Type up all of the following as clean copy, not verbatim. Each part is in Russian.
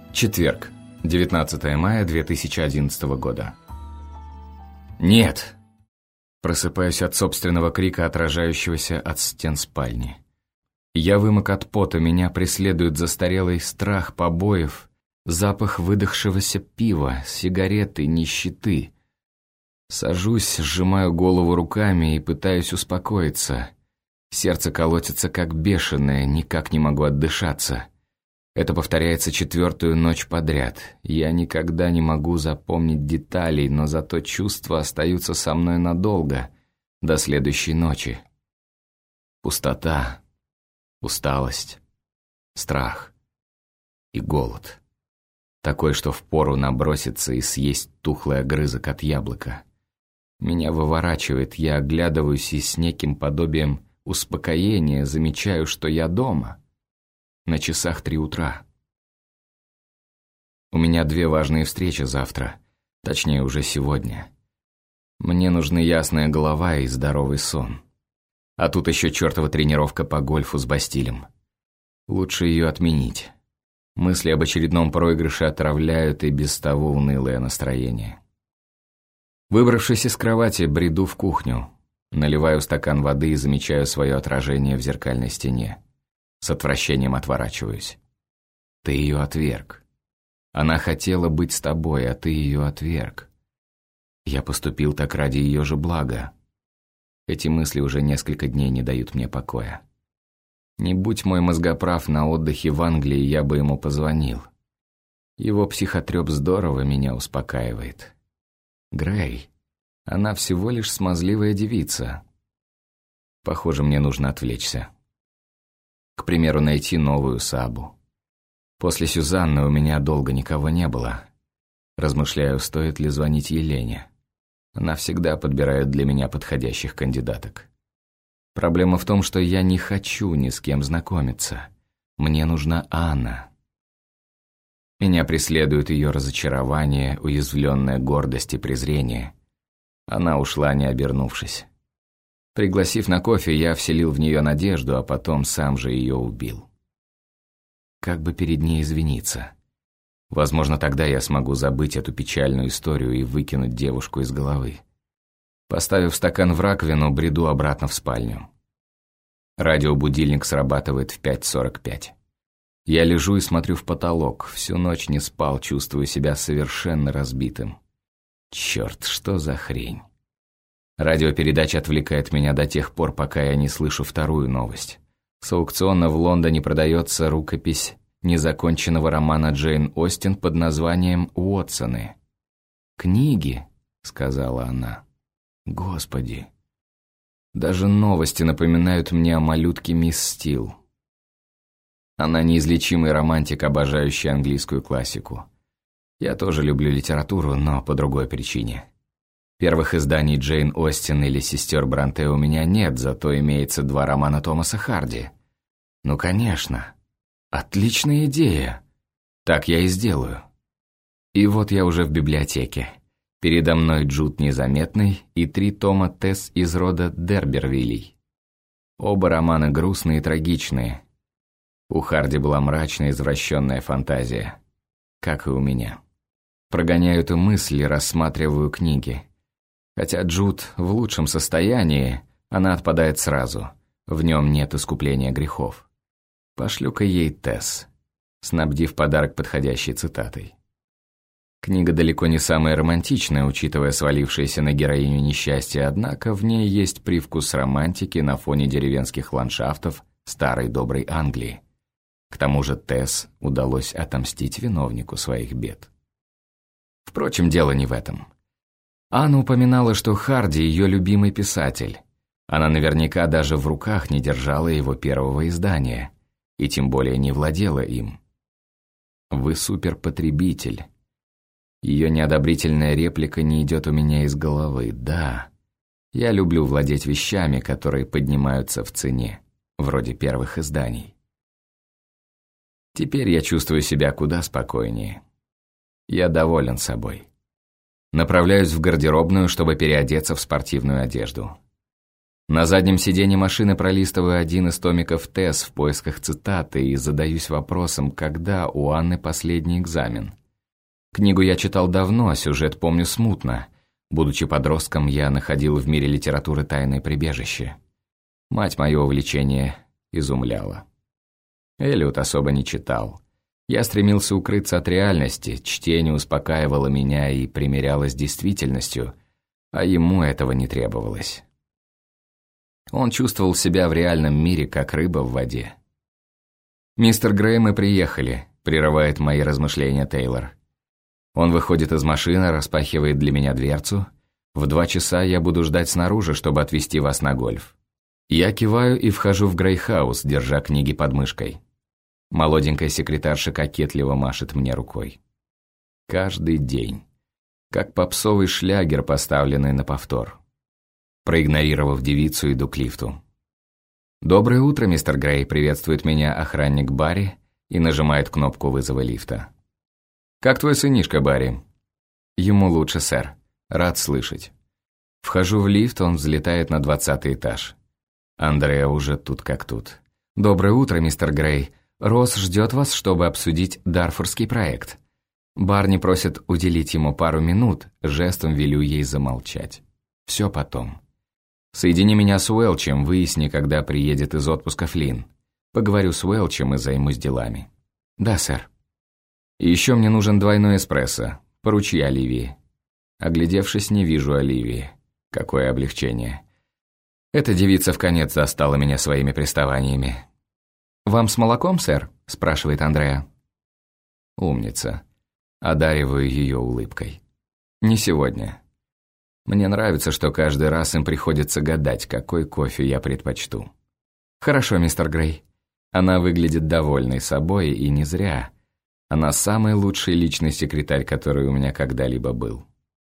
Четверг, 19 мая 2011 года. «Нет!» Просыпаюсь от собственного крика, отражающегося от стен спальни. Я вымок от пота, меня преследует застарелый страх побоев, запах выдохшегося пива, сигареты, нищеты. Сажусь, сжимаю голову руками и пытаюсь успокоиться. Сердце колотится как бешеное, никак не могу отдышаться. Это повторяется 4-ю ночь подряд. Я никогда не могу запомнить деталей, но зато чувства остаются со мной надолго, до следующей ночи. Пустота, усталость, страх и голод. Такой, что впору наброситься и съесть тухлый огрызок от яблока. Меня выворачивает, я оглядываюсь и с неким подобием успокоения замечаю, что я дома. На часах 3 утра. У меня 2 важные встречи завтра, точнее уже сегодня. Мне нужны ясная голова и здоровый сон. А тут еще чертова тренировка по гольфу с Бастилем. Лучше ее отменить. Мысли об очередном проигрыше отравляют и без того унылое настроение. Выбравшись из кровати, бреду в кухню. Наливаю стакан воды и замечаю свое отражение в зеркальной стене. С отвращением отворачиваюсь. Ты ее отверг. Она хотела быть с тобой, а ты ее отверг. Я поступил так ради ее же блага. Эти мысли уже несколько дней не дают мне покоя. Не будь мой мозгоправ на отдыхе в Англии, я бы ему позвонил. Его психотрёп здорово меня успокаивает. Грей. Она всего лишь смазливая девица. Похоже, мне нужно отвлечься. К примеру, найти новую Сабу. После Сюзанны у меня долго никого не было. Размышляю, стоит ли звонить Елене. Она всегда подбирает для меня подходящих кандидаток. Проблема в том, что я не хочу ни с кем знакомиться. Мне нужна Анна. Меня преследует ее разочарование, уязвленная гордость и презрение. Она ушла, не обернувшись. Пригласив на кофе, я вселил в нее надежду, а потом сам же ее убил. Как бы перед ней извиниться? Возможно, тогда я смогу забыть эту печальную историю и выкинуть девушку из головы. Поставив стакан в раковину, бреду обратно в спальню. Радиобудильник срабатывает в 5:45. Я лежу и смотрю в потолок, всю ночь не спал, чувствую себя совершенно разбитым. Черт, что за хрень? Радиопередача отвлекает меня до тех пор, пока я не слышу вторую новость. С аукциона в Лондоне продается рукопись незаконченного романа Джейн Остин под названием «Уотсоны». «Книги», — сказала она. Господи. Даже новости напоминают мне о малютке мисс Стил. Она неизлечимый романтик, обожающий английскую классику. Я тоже люблю литературу, но по другой причине. Первых изданий Джейн Остин или «Сестер Бронте» у меня нет, зато имеется 2 романа Томаса Харди. Ну, конечно. Отличная идея. Так я и сделаю. И вот я уже в библиотеке. Передо мной Джуд Незаметный и 3 тома Тесс из рода Дербервиллей. Оба романа грустные и трагичные. У Харди была мрачная извращенная фантазия. Как и у меня. Прогоняю эту мысль и рассматриваю книги. Хотя Джуд в лучшем состоянии, она отпадает сразу. В нем нет искупления грехов. Пошлю-ка ей Тесс, снабдив подарок подходящей цитатой. Книга далеко не самая романтичная, учитывая свалившееся на героиню несчастье, однако в ней есть привкус романтики на фоне деревенских ландшафтов старой доброй Англии. К тому же Тесс удалось отомстить виновнику своих бед. Впрочем, дело не в этом. Анна упоминала, что Харди ее любимый писатель. Она наверняка даже в руках не держала его первого издания, и тем более не владела им. «Вы суперпотребитель». Ее неодобрительная реплика не идет у меня из головы. Да, я люблю владеть вещами, которые поднимаются в цене, вроде первых изданий. Теперь я чувствую себя куда спокойнее. Я доволен собой. Направляюсь в гардеробную, чтобы переодеться в спортивную одежду. На заднем сиденье машины пролистываю один из томиков ТЭС в поисках цитаты и задаюсь вопросом, когда у Анны последний экзамен. Книгу я читал давно, сюжет помню смутно. Будучи подростком, я находил в мире литературы тайное прибежище. Мать мое увлечение изумляла. Эллиот особо не читал. Я стремился укрыться от реальности, чтение успокаивало меня и примиряло с действительностью, а ему этого не требовалось. Он чувствовал себя в реальном мире, как рыба в воде. «Мистер Грей, мы приехали», — прерывает мои размышления Тейлор. Он выходит из машины, распахивает для меня дверцу. «В 2 часа я буду ждать снаружи, чтобы отвезти вас на гольф». Я киваю и вхожу в Грей-хаус, держа книги под мышкой. Молоденькая секретарша кокетливо машет мне рукой. Каждый день. Как попсовый шлягер, поставленный на повтор. Проигнорировав девицу, иду к лифту. «Доброе утро, мистер Грей», — приветствует меня охранник Барри и нажимает кнопку вызова лифта. «Как твой сынишка, Барри?» «Ему лучше, сэр. Рад слышать». Вхожу в лифт, он взлетает на 20-й этаж. Андреа уже тут как тут. «Доброе утро, мистер Грей. Росс ждет вас, чтобы обсудить дарфурский проект». Барни просит уделить ему пару минут, жестом велю ей замолчать. «Все потом». «Соедини меня с Уэлчем, выясни, когда приедет из отпуска Флинн. Поговорю с Уэлчем и займусь делами». «Да, сэр». «И еще мне нужен двойной эспрессо. Поручи Оливии». Оглядевшись, не вижу Оливии. Какое облегчение. Эта девица вконец застала меня своими приставаниями. «Вам с молоком, сэр?» – спрашивает Андреа. Умница. Одариваю ее улыбкой. «Не сегодня. Мне нравится, что каждый раз им приходится гадать, какой кофе я предпочту». «Хорошо, мистер Грей». Она выглядит довольной собой, и не зря. Она самый лучший личный секретарь, который у меня когда-либо был.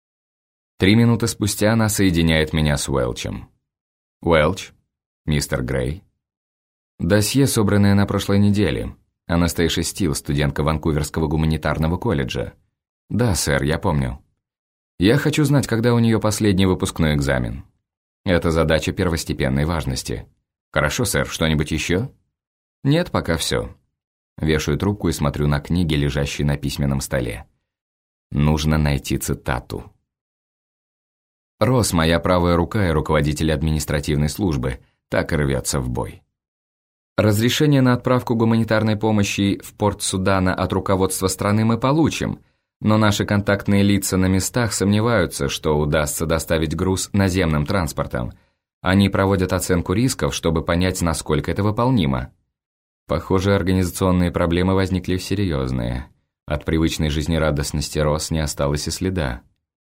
3 минуты спустя она соединяет меня с Уэлчем. «Уэлч? Мистер Грей?» «Досье, собранное на прошлой неделе. Анастейша Стил, студентка Ванкуверского гуманитарного колледжа». «Да, сэр, я помню». «Я хочу знать, когда у нее последний выпускной экзамен. Это задача первостепенной важности». «Хорошо, сэр, что-нибудь еще?» «Нет, пока все». Вешаю трубку и смотрю на книги, лежащие на письменном столе. Нужно найти цитату. Росс, моя правая рука и руководитель административной службы, так и рвется в бой. Разрешение на отправку гуманитарной помощи в порт Судана от руководства страны мы получим, но наши контактные лица на местах сомневаются, что удастся доставить груз наземным транспортом. Они проводят оценку рисков, чтобы понять, насколько это выполнимо. Похоже, организационные проблемы возникли серьезные. От привычной жизнерадостности Росс не осталось и следа.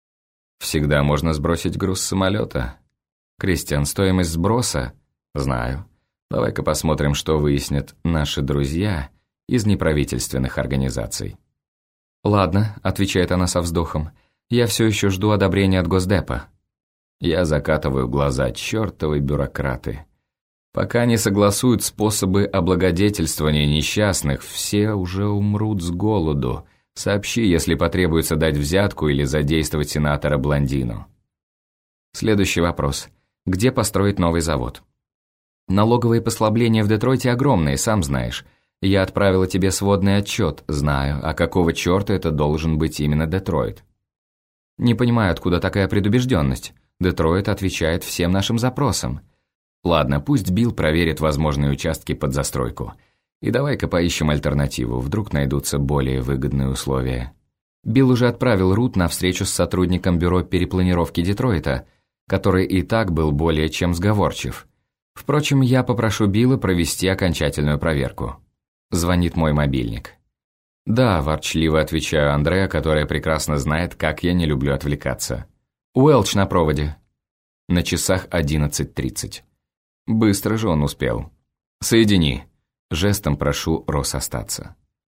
Всегда можно сбросить груз с самолета. Кристиан, стоимость сброса? Знаю. Давай-ка посмотрим, что выяснят наши друзья из неправительственных организаций. «Ладно», — отвечает она со вздохом, — «я все еще жду одобрения от Госдепа». Я закатываю глаза, чертовы бюрократы. Пока не согласуют способы облагодетельствования несчастных, все уже умрут с голоду. Сообщи, если потребуется дать взятку или задействовать сенатора-блондину. Следующий вопрос. Где построить новый завод? Налоговые послабления в Детройте огромные, сам знаешь. Я отправила тебе сводный отчет, знаю, а какого черта это должен быть именно Детройт? Не понимаю, откуда такая предубежденность. Детройт отвечает всем нашим запросам. Ладно, пусть Билл проверит возможные участки под застройку. И давай-ка поищем альтернативу, вдруг найдутся более выгодные условия. Билл уже отправил Рут на встречу с сотрудником бюро перепланировки Детройта, который и так был более чем сговорчив. Впрочем, я попрошу Билла провести окончательную проверку. Звонит мой мобильник. «Да», – ворчливо отвечаю Андреа, которая прекрасно знает, как я не люблю отвлекаться. «Уэлч на проводе». На часах 11:30. Быстро же он успел. «Соедини». Жестом прошу Росс остаться.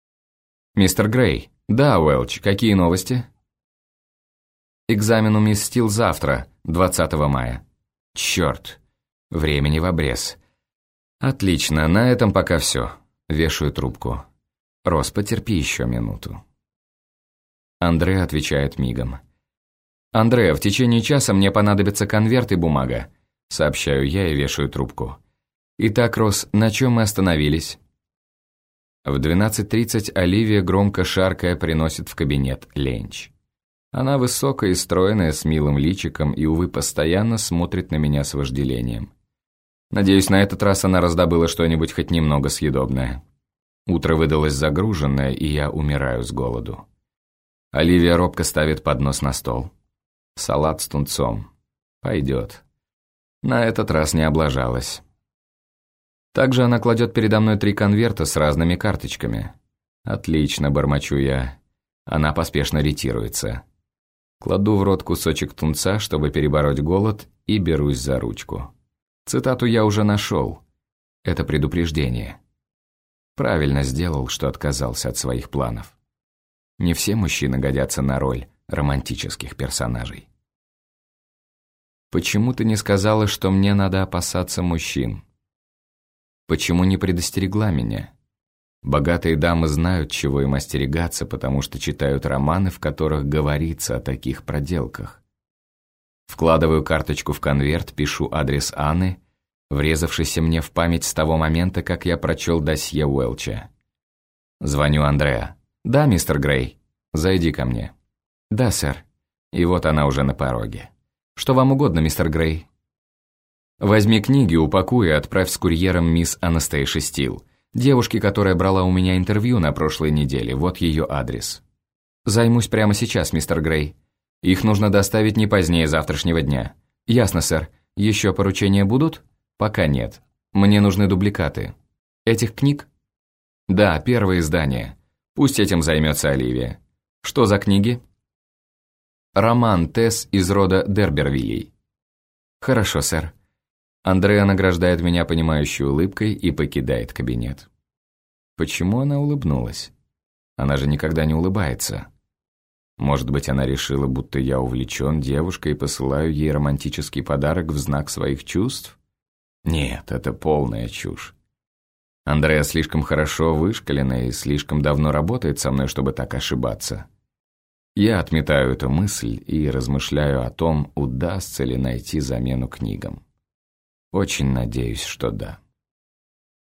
«Мистер Грей». «Да, Уэлч, какие новости?» «Экзамен у мисс Стил завтра, 20 мая». «Черт, времени в обрез». «Отлично, на этом пока все». Вешаю трубку. «Росс, потерпи еще минуту». Андре отвечает мигом. «Андре, в течение часа мне понадобится конверт и бумага. сообщаю я и вешаю трубку. «Итак, Росс, на чем мы остановились?» В 12:30 Оливия, громко шаркая, приносит в кабинет ленч. Она высокая и стройная, с милым личиком и, увы, постоянно смотрит на меня с вожделением. Надеюсь, на этот раз она раздобыла что-нибудь хоть немного съедобное. Утро выдалось загруженное, и я умираю с голоду. Оливия робко ставит поднос на стол. Салат с тунцом. Пойдет. На этот раз не облажалась. Также она кладет передо мной 3 конверта с разными карточками. «Отлично», — бормочу я. Она поспешно ретируется. Кладу в рот кусочек тунца, чтобы перебороть голод, и берусь за ручку. Цитату я уже нашел. Это предупреждение. Правильно сделал, что отказался от своих планов. Не все мужчины годятся на роль романтических персонажей. Почему ты не сказала, что мне надо опасаться мужчин? Почему не предостерегла меня? Богатые дамы знают, чего им остерегаться, потому что читают романы, в которых говорится о таких проделках. Вкладываю карточку в конверт, пишу адрес Анны, врезавшийся мне в память с того момента, как я прочел досье Уэлча. Звоню Андреа. «Да, мистер Грей, зайди ко мне». «Да, сэр». И вот она уже на пороге. «Что вам угодно, мистер Грей?» «Возьми книги, упакуй и отправь с курьером мисс Анастейши Стил, девушке, которая брала у меня интервью на прошлой неделе. Вот ее адрес». «Займусь прямо сейчас, мистер Грей. Их нужно доставить не позднее завтрашнего дня». «Ясно, сэр. Еще поручения будут?» «Пока нет. Мне нужны дубликаты». «Этих книг?» «Да, первое издание. Пусть этим займется Оливия». «Что за книги?» «Роман Тесс из рода Дербервиллей». «Хорошо, сэр». Андреа награждает меня понимающей улыбкой и покидает кабинет. Почему она улыбнулась? Она же никогда не улыбается. Может быть, она решила, будто я увлечен девушкой и посылаю ей романтический подарок в знак своих чувств? Нет, это полная чушь. Андреа слишком хорошо вышкалена и слишком давно работает со мной, чтобы так ошибаться. Я отметаю эту мысль и размышляю о том, удастся ли найти замену книгам. Очень надеюсь, что да.